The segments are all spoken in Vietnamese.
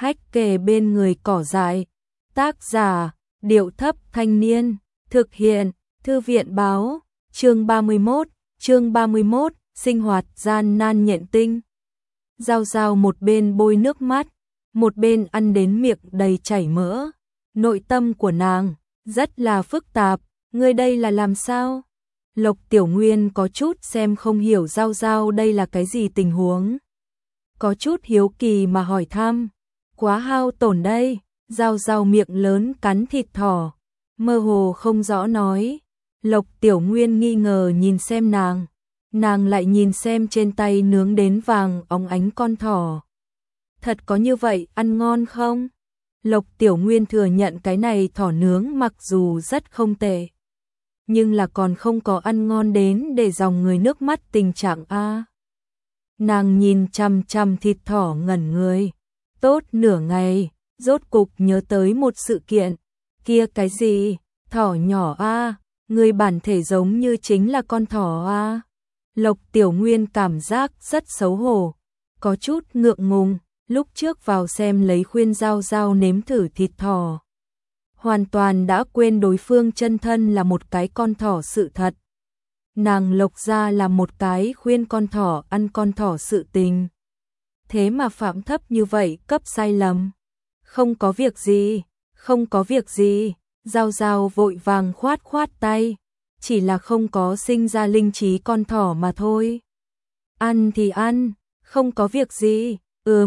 hách kề bên người cỏ dại. Tác giả, Điệu Thấp Thanh Niên, thực hiện, Thư viện Báo, chương 31, sinh hoạt gian nan nhện tinh. Giao Giao một bên bôi nước mắt, một bên ăn đến miệng đầy chảy mỡ. Nội tâm của nàng rất là phức tạp, ngươi đây là làm sao? Lộc Tiểu Nguyên có chút xem không hiểu Giao Giao đây là cái gì tình huống. Có chút hiếu kỳ mà hỏi thăm, quá hao tổn đây. Giao Giao miệng lớn cắn thịt thỏ, mơ hồ không rõ nói. Lộc Tiểu Nguyên nghi ngờ nhìn xem nàng lại nhìn xem trên tay nướng đến vàng óng ánh con thỏ. Thật có như vậy, ăn ngon không? Lộc Tiểu Nguyên thừa nhận cái này thỏ nướng mặc dù rất không tệ, nhưng là còn không có ăn ngon đến để dòng người nước mắt tình trạng a. Nàng nhìn chằm chằm thịt thỏ ngẩn người, tốt nửa ngày, rốt cục nhớ tới một sự kiện. Kia cái gì? Thỏ nhỏ a, người bản thể giống như chính là con thỏ a. Lộc Tiểu Nguyên cảm giác rất xấu hổ, có chút ngượng ngùng, lúc trước vào xem lấy khuyên Giao Giao nếm thử thịt thỏ. Hoàn toàn đã quên đối phương chân thân là một cái con thỏ sự thật. Nàng Lộc ra là một cái khuyên con thỏ ăn con thỏ sự tình. Thế mà phạm thấp như vậy, cấp sai lầm. Không có việc gì, Giao Giao vội vàng khoát tay, chỉ là không có sinh ra linh trí con thỏ mà thôi. Ăn thì ăn, không có việc gì.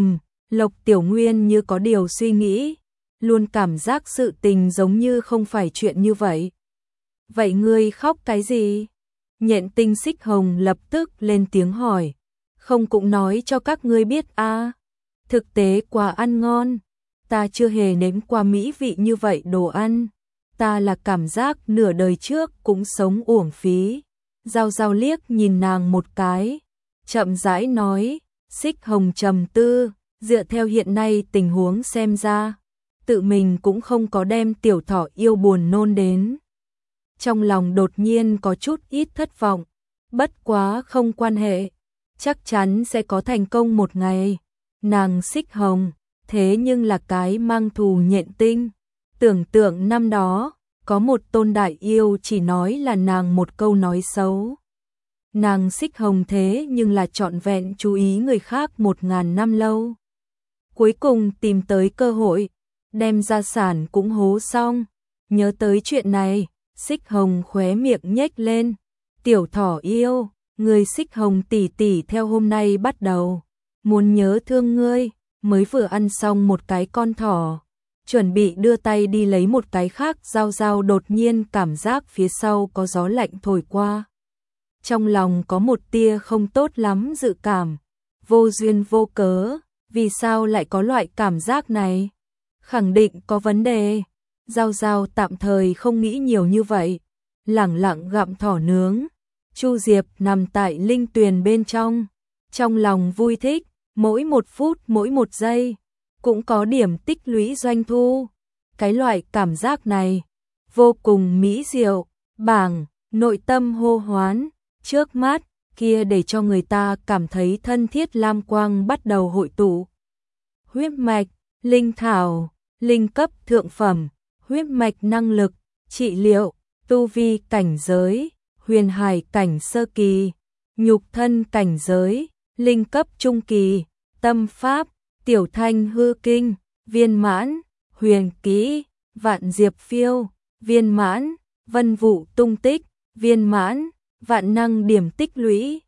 Lộc Tiểu Nguyên như có điều suy nghĩ, luôn cảm giác sự tình giống như không phải chuyện như vậy. Vậy ngươi khóc cái gì? Nhện tinh Xích Hồng lập tức lên tiếng hỏi. Không cũng nói cho các ngươi biết a, thực tế quá ăn ngon, ta chưa hề nếm qua mỹ vị như vậy đồ ăn. Ta là cảm giác nửa đời trước cũng sống uổng phí. Giao Giao liếc nhìn nàng một cái, chậm rãi nói. Xích Hồng trầm tư, dựa theo hiện nay tình huống xem ra, tự mình cũng không có đem tiểu thỏ yêu buồn nôn đến. Trong lòng đột nhiên có chút ít thất vọng, bất quá không quan hệ, chắc chắn sẽ có thành công một ngày. Nàng Xích Hồng, thế nhưng là cái mang thù nhện tinh. Tưởng tượng năm đó, có một tôn đại yêu chỉ nói là nàng một câu nói xấu. Nàng Xích Hồng thế nhưng là trọn vẹn chú ý người khác 1000 năm lâu. Cuối cùng tìm tới cơ hội, đem gia sản cũng hố xong. Nhớ tới chuyện này, Xích Hồng khóe miệng nhếch lên. Tiểu thỏ yêu, người Xích Hồng tỷ tỷ theo hôm nay bắt đầu, muốn nhớ thương ngươi, mới vừa ăn xong một cái con thỏ, chuẩn bị đưa tay đi lấy một cái khác. Giao Giao đột nhiên cảm giác phía sau có gió lạnh thổi qua. Trong lòng có một tia không tốt lắm dự cảm, vô duyên vô cớ, vì sao lại có loại cảm giác này? Khẳng định có vấn đề. Giao Giao tạm thời không nghĩ nhiều như vậy, lẳng lặng gặm thỏ nướng. Chu Diệp nằm tại linh tuyền bên trong lòng vui thích, mỗi một phút mỗi một giây cũng có điểm tích lũy doanh thu. Cái loại cảm giác này vô cùng mỹ diệu, bảng, nội tâm hô hoán, trước mắt kia để cho người ta cảm thấy thân thiết lam quang bắt đầu hội tụ. Huyết mạch, linh thảo, linh cấp thượng phẩm, huyết mạch năng lực, trị liệu, tu vi cảnh giới, huyền hải cảnh sơ kỳ, nhục thân cảnh giới, linh cấp trung kỳ, tâm pháp, tiểu thanh hư kinh, viên mãn, huyền kỹ, vạn diệp phiêu, viên mãn, vân vụ tung tích, viên mãn, vạn năng điểm tích lũy,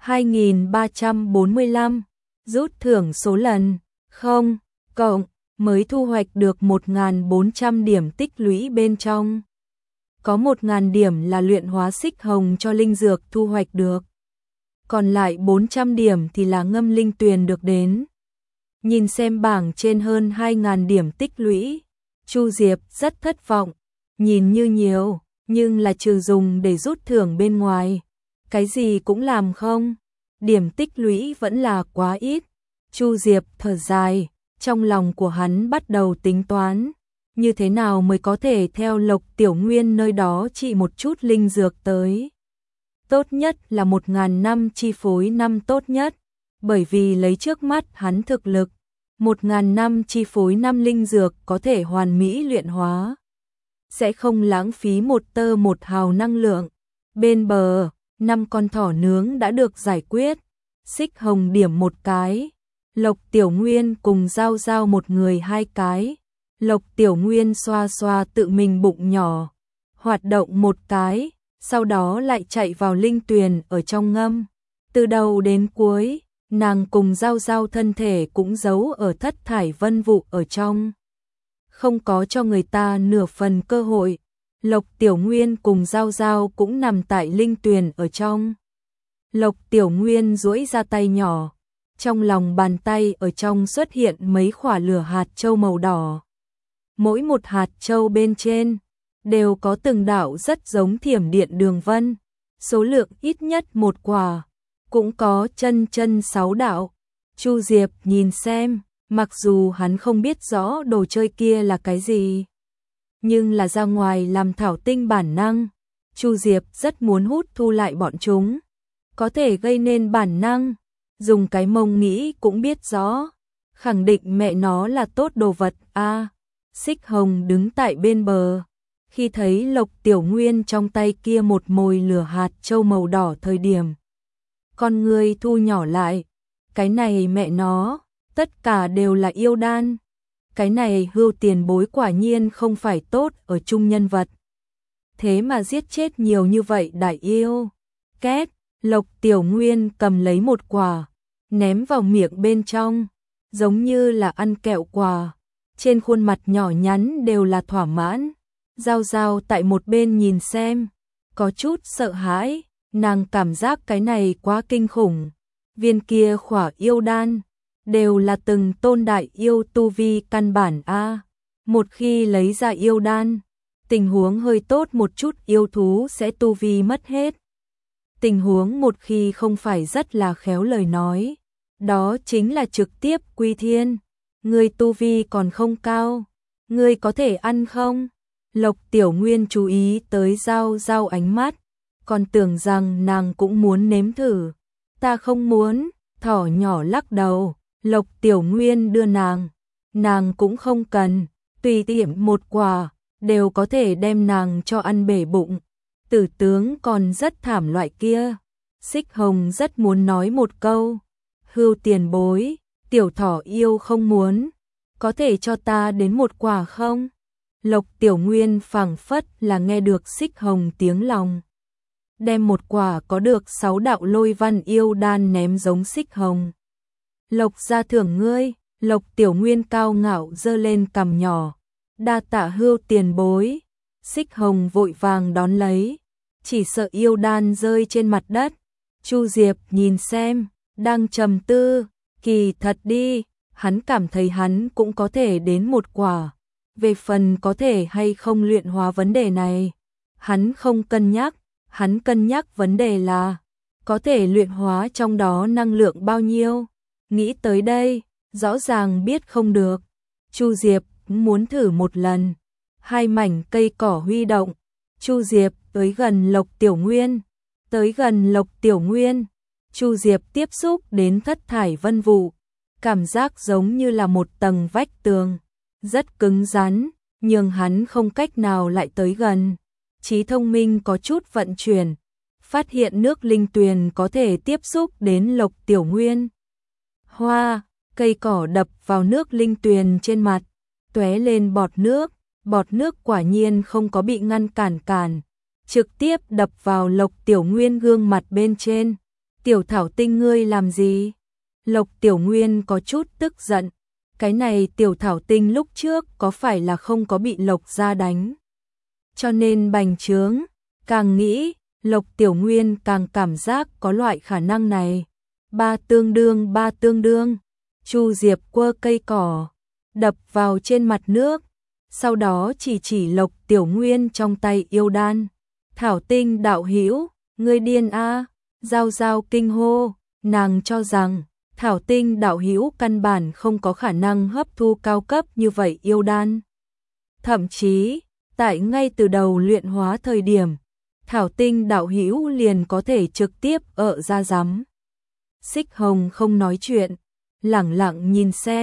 2345, rút thưởng số lần, 0, cộng, mới thu hoạch được 1400 điểm tích lũy bên trong. Có 1000 điểm là luyện hóa Xích Hồng cho linh dược thu hoạch được. Còn lại 400 điểm thì là ngâm linh tuyền được đến. Nhìn xem bảng trên hơn 2000 điểm tích lũy, Chu Diệp rất thất vọng, nhìn như nhiều, nhưng là trừ dùng để rút thưởng bên ngoài, cái gì cũng làm không. Điểm tích lũy vẫn là quá ít. Chu Diệp thở dài, trong lòng của hắn bắt đầu tính toán, như thế nào mới có thể theo Lộc Tiểu Nguyên nơi đó trị một chút linh dược tới. Tốt nhất là 1000 năm chi phối năm tốt nhất, bởi vì lấy trước mắt hắn thực lực, 1000 năm chi phối 5 linh dược có thể hoàn mỹ luyện hóa. Sẽ không lãng phí một tơ một hào năng lượng. Bên bờ, 5 con thỏ nướng đã được giải quyết. Xích Hồng điểm một cái. Lộc Tiểu Nguyên cùng Giao Giao một người 2 cái. Lộc Tiểu Nguyên xoa xoa tự mình bụng nhỏ, hoạt động một cái, sau đó lại chạy vào linh tuyền ở trong ngâm. Từ đầu đến cuối, nàng cùng Giao Giao thân thể cũng giấu ở thất thải vân vụ ở trong. Không có cho người ta nửa phần cơ hội. Lộc Tiểu Nguyên cùng Giao Giao cũng nằm tại linh tuyền ở trong. Lộc Tiểu Nguyên duỗi ra tay nhỏ, trong lòng bàn tay ở trong xuất hiện mấy quả lửa hạt châu màu đỏ. Mỗi một hạt châu bên trên đều có từng đạo rất giống thiểm điện đường vân, số lượng ít nhất một quả, cũng có chân 6 đạo. Chu Diệp nhìn xem, mặc dù hắn không biết rõ đồ chơi kia là cái gì, nhưng là ra ngoài làm thảo tinh bản năng, Chu Diệp rất muốn hút thu lại bọn chúng, có thể gây nên bản năng, dùng cái mông nghĩ cũng biết rõ, khẳng định mẹ nó là tốt đồ vật a. Xích Hồng đứng tại bên bờ, khi thấy Lộc Tiểu Nguyên trong tay kia một mồi lửa hạt châu màu đỏ thời điểm, con người thu nhỏ lại, cái này mẹ nó, tất cả đều là yêu đan. Cái này Hưu tiền bối quả nhiên không phải tốt ở chung nhân vật. Thế mà giết chết nhiều như vậy đại yêu. Két, Lộc Tiểu Nguyên cầm lấy một quả, ném vào miệng bên trong, giống như là ăn kẹo quà. Trên khuôn mặt nhỏ nhắn đều là thỏa mãn. Giao Giao tại một bên nhìn xem, có chút sợ hãi, nàng cảm giác cái này quá kinh khủng. Viên kia khỏa yêu đan, đều là từng tôn đại yêu tu vi căn bản a. Một khi lấy ra yêu đan, tình huống hơi tốt một chút yêu thú sẽ tu vi mất hết. Tình huống một khi không phải rất là khéo lời nói, đó chính là trực tiếp quy thiên. Ngươi tu vi còn không cao, ngươi có thể ăn không? Lộc Tiểu Nguyên chú ý tới Giao Giao ánh mắt, còn tưởng rằng nàng cũng muốn nếm thử. Ta không muốn, thỏ nhỏ lắc đầu. Lộc Tiểu Nguyên đưa nàng cũng không cần, tùy tiện một quả, đều có thể đem nàng cho ăn bể bụng. Tử tướng còn rất thảm loại kia. Xích Hồng rất muốn nói một câu, Hưu tiền bối, tiểu thỏ yêu không muốn, có thể cho ta đến một quả không? Lộc Tiểu Nguyên phảng phất là nghe được Xích Hồng tiếng lòng, đem một quả có được 6 đạo lôi văn yêu đan ném giống Xích Hồng. Lộc gia thưởng ngươi. Lộc Tiểu Nguyên cao ngạo giơ lên cằm nhỏ, đa tạ Hưu tiền bối. Xích Hồng vội vàng đón lấy, chỉ sợ yêu đan rơi trên mặt đất. Chu Diệp nhìn xem, đang trầm tư, kỳ thật đi, hắn cảm thấy hắn cũng có thể đến một quả. Về phần có thể hay không luyện hóa vấn đề này, hắn không cân nhắc, hắn cân nhắc vấn đề là có thể luyện hóa trong đó năng lượng bao nhiêu. Nghĩ tới đây, rõ ràng biết không được. Chu Diệp muốn thử một lần. 2 mảnh cây cỏ huy động. Chu Diệp tới gần Lộc Tiểu Nguyên. Tới gần Lộc Tiểu Nguyên. Chu Diệp tiếp xúc đến thất thải vân vụ. Cảm giác giống như là một tầng vách tường. Rất cứng rắn, nhưng hắn không cách nào lại tới gần. Trí thông minh có chút vận chuyển. Phát hiện nước linh tuyền có thể tiếp xúc đến Lộc Tiểu Nguyên. Hoa, cây cỏ đập vào nước linh tuyền trên mặt, tóe lên bọt nước quả nhiên không có bị ngăn cản, trực tiếp đập vào Lộc Tiểu Nguyên gương mặt bên trên. Tiểu thảo tinh ngươi làm gì? Lộc Tiểu Nguyên có chút tức giận, cái này tiểu thảo tinh lúc trước có phải là không có bị Lộc gia đánh, cho nên bành trướng. Càng nghĩ, Lộc Tiểu Nguyên càng cảm giác có loại khả năng này. Ba tương đương. Chu Diệp quơ cây cỏ, đập vào trên mặt nước, sau đó chỉ Lộc Tiểu Nguyên trong tay yêu đan. Thảo tinh đạo hữu, ngươi điên a? Giao Giao kinh hô, nàng cho rằng Thảo tinh đạo hữu căn bản không có khả năng hấp thu cao cấp như vậy yêu đan. Thậm chí, tại ngay từ đầu luyện hóa thời điểm, Thảo tinh đạo hữu liền có thể trực tiếp ra rắm. Xích Hồng không nói chuyện, lẳng lặng nhìn xem,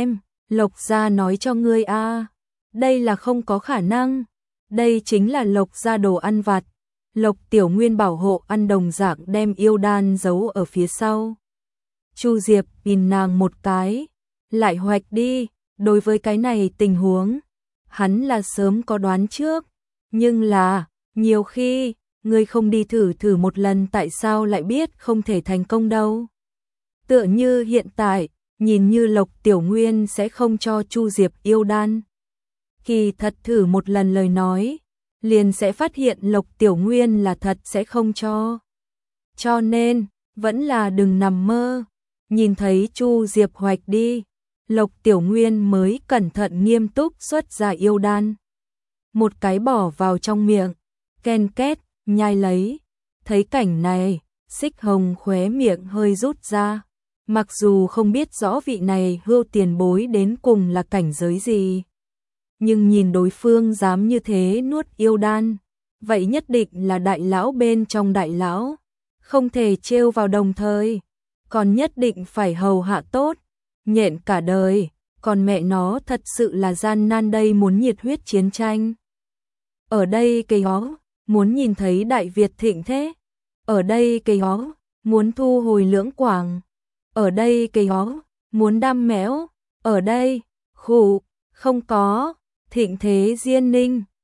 Lộc gia nói cho ngươi a, đây là không có khả năng. Đây chính là Lộc gia đồ ăn vặt. Lộc Tiểu Nguyên bảo hộ ăn đồng dạng đem yêu đan giấu ở phía sau. Chu Diệp nhìn nàng một cái, lại hoạch đi, đối với cái này tình huống, hắn là sớm có đoán trước, nhưng là, nhiều khi, ngươi không đi thử thử một lần tại sao lại biết không thể thành công đâu. Tựa như hiện tại, nhìn như Lộc Tiểu Nguyên sẽ không cho Chu Diệp yêu đan. Kỳ thật thử một lần lời nói, liền sẽ phát hiện Lộc Tiểu Nguyên là thật sẽ không cho. Cho nên, vẫn là đừng nằm mơ. Nhìn thấy Chu Diệp hoạch đi, Lộc Tiểu Nguyên mới cẩn thận nghiêm túc xuất ra yêu đan. Một cái bỏ vào trong miệng, ken két, nhai lấy. Thấy cảnh này, Xích Hồng khóe miệng hơi rút ra. Mặc dù không biết rõ vị này Hưu tiền bối đến cùng là cảnh giới gì, nhưng nhìn đối phương dám như thế nuốt yêu đan, vậy nhất định là đại lão bên trong đại lão, không thể trêu vào đồng thời, còn nhất định phải hầu hạ tốt, nhện cả đời, còn mẹ nó thật sự là gian nan đây muốn nhiệt huyết chiến tranh. Ở đây cây hó, muốn nhìn thấy Đại Việt thịnh thế, ở đây cây hó, muốn thu hồi Lưỡng Quảng, ở đây cây hó, muốn đam mẽo, ở đây, khủ, không có, thịnh thế Diên Ninh,